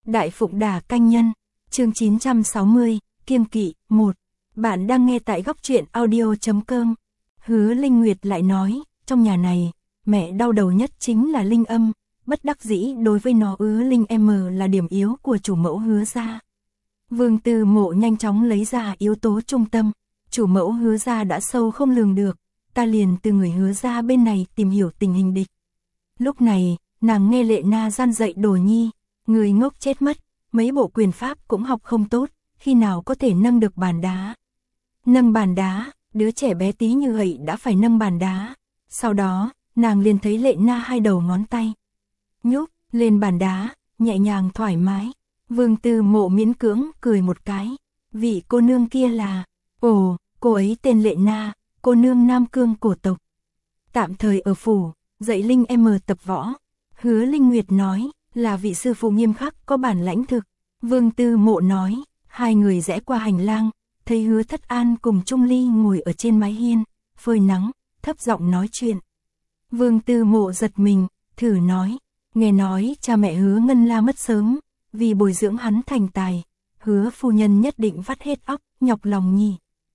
Đại Phụng Đà Canh Nhân, chương 960, Kiêng Kỵ, 1. Bạn đang nghe tại góc truyện audio.com. Hứa Linh Nguyệt lại nói, trong nhà này, mẹ đau đầu nhất chính là Linh Âm, bất đắc dĩ đối với nó Linh M là điểm yếu của chủ mẫu Hứa gia. Vương Tư Mộ nhanh chóng lấy ra yếu tố trung tâm, chủ mẫu Hứa gia đã sâu không lường được, ta liền từ người Hứa gia bên này tìm hiểu tình hình địch. Lúc này, nàng nghe Lệ Na gian dạy Đồ Nhi, người ngốc chết mất, mấy bộ quyền pháp cũng học không tốt, khi nào có thể nâng được bàn đá. Nâng bàn đá, đứa trẻ bé tí như vậy đã phải nâng bàn đá. Sau đó, nàng liền thấy Lệ Na hai đầu ngón tay nhúc lên bàn đá, nhẹ nhàng thoải mái. Vương Tư Mộ miễn cưỡng cười một cái. Vị cô nương kia là, cô ấy tên Lệ Na, cô nương Nam Cương cổ tộc. Tạm thời ở phủ, dạy Linh M tập võ. Hứa Linh Nguyệt nói, là vị sư phụ nghiêm khắc có bản lãnh thực. Vương Tư Mộ nói, hai người rẽ qua hành lang, thấy Hứa Thất An cùng Trung Ly ngồi ở trên mái hiên, phơi nắng, thấp giọng nói chuyện. Vương Tư Mộ giật mình, thử nói, nghe nói cha mẹ Hứa Ngân La mất sớm, vì bồi dưỡng hắn thành tài, Hứa phu nhân nhất định vắt hết óc, nhọc lòng nhỉ.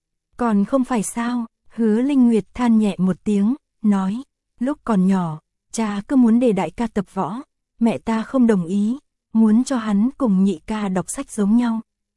Còn không phải sao, Hứa Linh Nguyệt than nhẹ một tiếng, nói, lúc còn nhỏ, cha cứ muốn để đại ca tập võ, mẹ ta không đồng ý, muốn cho hắn cùng nhị ca đọc sách giống nhau.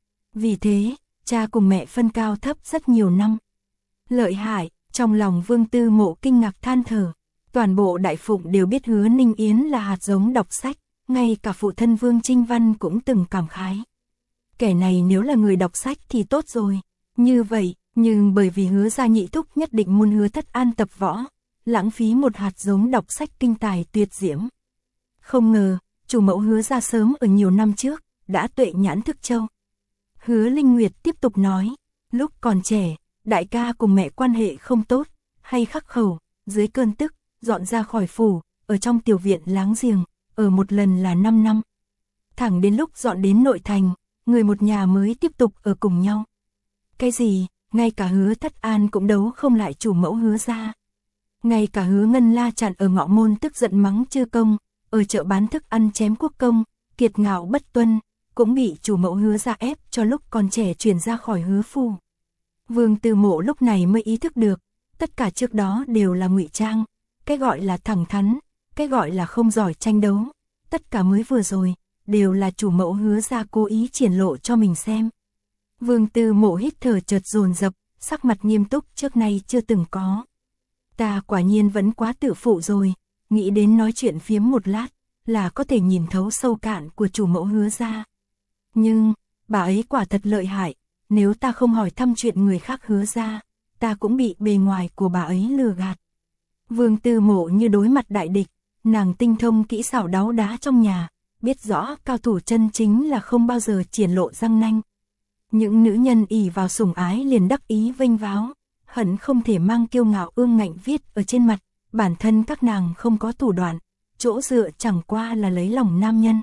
Vì thế, cha cùng mẹ phân cao thấp rất nhiều năm. Lợi hại, trong lòng Vương Tư Mộ kinh ngạc than thở. Toàn bộ Đại Phụng đều biết Hứa Ninh Yến là hạt giống đọc sách, ngay cả phụ thân Vương Trinh Văn cũng từng cảm khái. Kẻ này nếu là người đọc sách thì tốt rồi. Như vậy, nhưng bởi vì Hứa gia nhị thúc nhất định muốn Hứa Thất An tập võ, lãng phí một hạt giống đọc sách kinh tài tuyệt diễm. Không ngờ, chủ mẫu Hứa gia sớm ở nhiều năm trước, đã tuệ nhãn thức châu. Hứa Linh Nguyệt tiếp tục nói, lúc còn trẻ, đại ca cùng mẹ quan hệ không tốt, hay khắc khẩu, dưới cơn tức, dọn ra khỏi phủ, ở trong tiểu viện láng giềng, ở một lần là 5 năm. Thẳng đến lúc dọn đến nội thành, người một nhà mới tiếp tục ở cùng nhau. Cái gì, ngay cả Hứa Thất An cũng đấu không lại chủ mẫu Hứa gia. Ngay cả Hứa Ngân La chặn ở ngõ môn tức giận mắng Chư Công, ở chợ bán thức ăn chém Quốc Công, kiệt ngạo bất tuân, cũng bị chủ mẫu Hứa gia ép cho lúc còn trẻ chuyển ra khỏi Hứa phủ. Vương Tư Mộ lúc này mới ý thức được, tất cả trước đó đều là ngụy trang, cái gọi là thẳng thắn, cái gọi là không giỏi tranh đấu, tất cả mới vừa rồi, đều là chủ mẫu Hứa gia cố ý triển lộ cho mình xem. Vương Tư Mộ hít thở chợt dồn dập, sắc mặt nghiêm túc trước nay chưa từng có. Ta quả nhiên vẫn quá tự phụ rồi, nghĩ đến nói chuyện phiếm một lát, là có thể nhìn thấu sâu cạn của chủ mẫu Hứa gia. Nhưng, bà ấy quả thật lợi hại, nếu ta không hỏi thăm chuyện người khác Hứa gia, ta cũng bị bề ngoài của bà ấy lừa gạt. Vương Tư Mộ như đối mặt đại địch, nàng tinh thông kỹ xảo đáo đá trong nhà, biết rõ cao thủ chân chính là không bao giờ triển lộ răng nanh. Những nữ nhân ỷ vào sủng ái liền đắc ý vênh váo, hận không thể mang kiêu ngạo ương ngạnh viết ở trên mặt, bản thân các nàng không có thủ đoạn, chỗ dựa chẳng qua là lấy lòng nam nhân.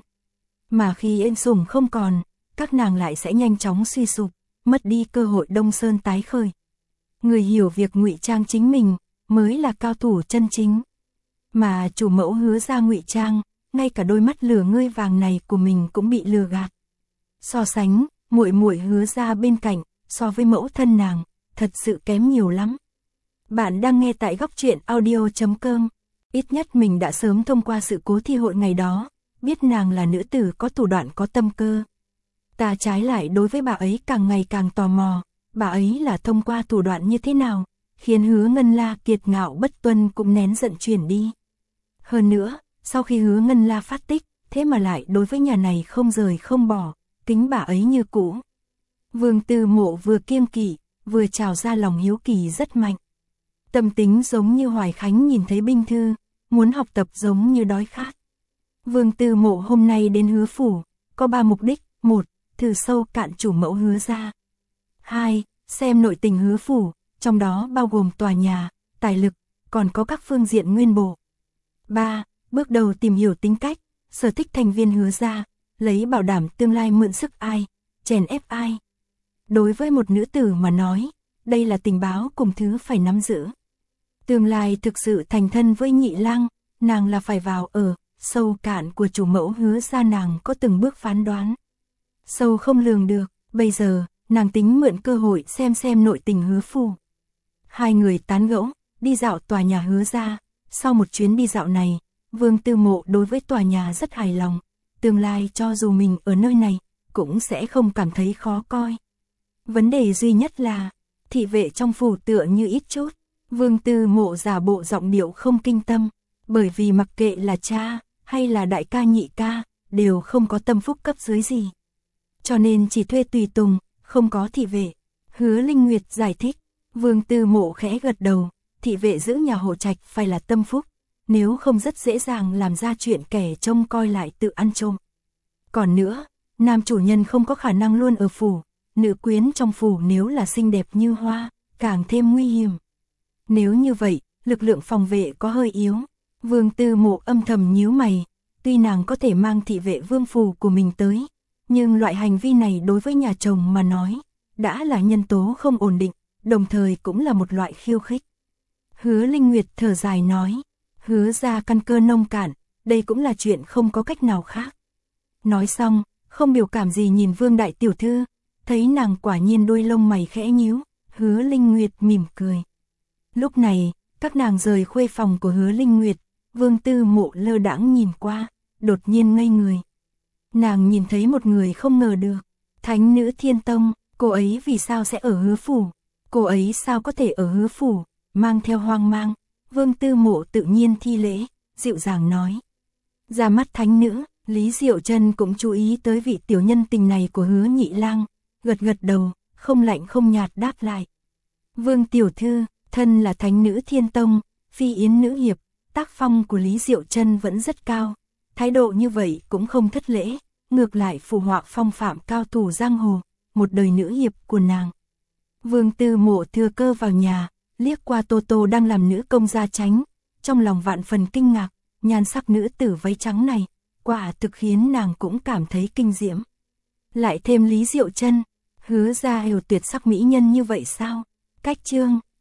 Mà khi ân sủng không còn, các nàng lại sẽ nhanh chóng suy sụp, mất đi cơ hội Đông Sơn tái khởi. Người hiểu việc ngụy trang chính mình, mới là cao thủ chân chính. Mà chủ mẫu Hứa gia ngụy trang, ngay cả đôi mắt lửa ngươi vàng này của mình cũng bị lừa gạt. So sánh, muội muội Hứa gia bên cạnh, so với mẫu thân nàng, thật sự kém nhiều lắm. Bạn đang nghe tại góc truyện audio.com. Ít nhất mình đã sớm thông qua sự cố thi hội ngày đó, biết nàng là nữ tử có thủ đoạn có tâm cơ. Ta trái lại đối với bà ấy càng ngày càng tò mò, bà ấy là thông qua thủ đoạn như thế nào, khiến Hứa Ngân La kiệt ngạo bất tuân cũng nén giận chuyển đi. Hơn nữa, sau khi Hứa Ngân La phát tích, thế mà lại đối với nhà này không rời không bỏ, kính bà ấy như cũ. Vương Tư Mộ vừa kiêng kỵ, vừa trào ra lòng hiếu kỳ rất mạnh. Tâm tính giống như Hoài Khánh nhìn thấy binh thư, muốn học tập giống như đói khát. Vương Tư Mộ hôm nay đến Hứa phủ, có 3 mục đích. 1. Thử sâu cạn chủ mẫu Hứa gia. 2. Xem nội tình Hứa phủ, trong đó bao gồm tòa nhà, tài lực, còn có các phương diện nguyên bộ. 3. Bước đầu tìm hiểu tính cách, sở thích thành viên Hứa gia, lấy bảo đảm tương lai mượn sức ai, chèn ép ai. Đối với một nữ tử mà nói, đây là tình báo cùng thứ phải nắm giữ. Tương lai thực sự thành thân với Nhị Lang, nàng là phải vào ở, sâu cạn của chủ mẫu Hứa gia nàng có từng bước phán đoán. Sâu không lường được, bây giờ, nàng tính mượn cơ hội xem nội tình Hứa phủ. Hai người tán gẫu, đi dạo tòa nhà Hứa gia. Sau một chuyến đi dạo này, Vương Tư Mộ đối với tòa nhà rất hài lòng. Tương lai cho dù mình ở nơi này, cũng sẽ không cảm thấy khó coi. Vấn đề duy nhất là, thị vệ trong phủ tựa như ít chút. Vương Tư Mộ giả bộ giọng điệu không kinh tâm, bởi vì mặc kệ là cha, hay là đại ca nhị ca, đều không có tâm phúc cấp dưới gì. Cho nên chỉ thuê tùy tùng, không có thị vệ. Hứa Linh Nguyệt giải thích, Vương Tư Mộ khẽ gật đầu, thị vệ giữ nhà hộ trạch phải là tâm phúc, nếu không rất dễ dàng làm ra chuyện kẻ trông coi lại tự ăn trộm. Còn nữa, nam chủ nhân không có khả năng luôn ở phủ, nữ quyến trong phủ nếu là xinh đẹp như hoa, càng thêm nguy hiểm. Nếu như vậy, lực lượng phòng vệ có hơi yếu. Vương Tư Mộ âm thầm nhíu mày, tuy nàng có thể mang thị vệ vương phủ của mình tới, nhưng loại hành vi này đối với nhà chồng mà nói, đã là nhân tố không ổn định, đồng thời cũng là một loại khiêu khích. Hứa Linh Nguyệt thở dài nói, Hứa gia căn cơ nông cạn, đây cũng là chuyện không có cách nào khác. Nói xong, không biểu cảm gì nhìn Vương đại tiểu thư, thấy nàng quả nhiên đôi lông mày khẽ nhíu, Hứa Linh Nguyệt mỉm cười. Lúc này, các nàng rời khuê phòng của Hứa Linh Nguyệt, Vương Tư Mộ lơ đãng nhìn qua, đột nhiên ngây người. Nàng nhìn thấy một người không ngờ được, Thánh nữ Thiên Tông, cô ấy vì sao sẽ ở Hứa phủ? Cô ấy sao có thể ở Hứa phủ? Mang theo hoang mang, Vương Tư Mộ tự nhiên thi lễ, dịu dàng nói. Ra mắt thánh nữ, Lý Diệu Trân cũng chú ý tới vị tiểu nhân tình này của Hứa nhị lang, gật gật đầu, không lạnh không nhạt đáp lại. Vương tiểu thư, thân là thánh nữ Thiên Tông, phi yến nữ hiệp, tác phong của Lý Diệu Trân vẫn rất cao, thái độ như vậy cũng không thất lễ, ngược lại phù họa phong phạm cao thủ giang hồ, một đời nữ hiệp của nàng. Vương Tư Mộ thừa cơ vào nhà, liếc qua Tô Tô đang làm nữ công gia chánh, trong lòng vạn phần kinh ngạc, nhan sắc nữ tử váy trắng này, quả thực khiến nàng cũng cảm thấy kinh diễm. Lại thêm Lý Diệu Trân, Hứa gia hiểu tuyệt sắc mỹ nhân như vậy sao? Cách chương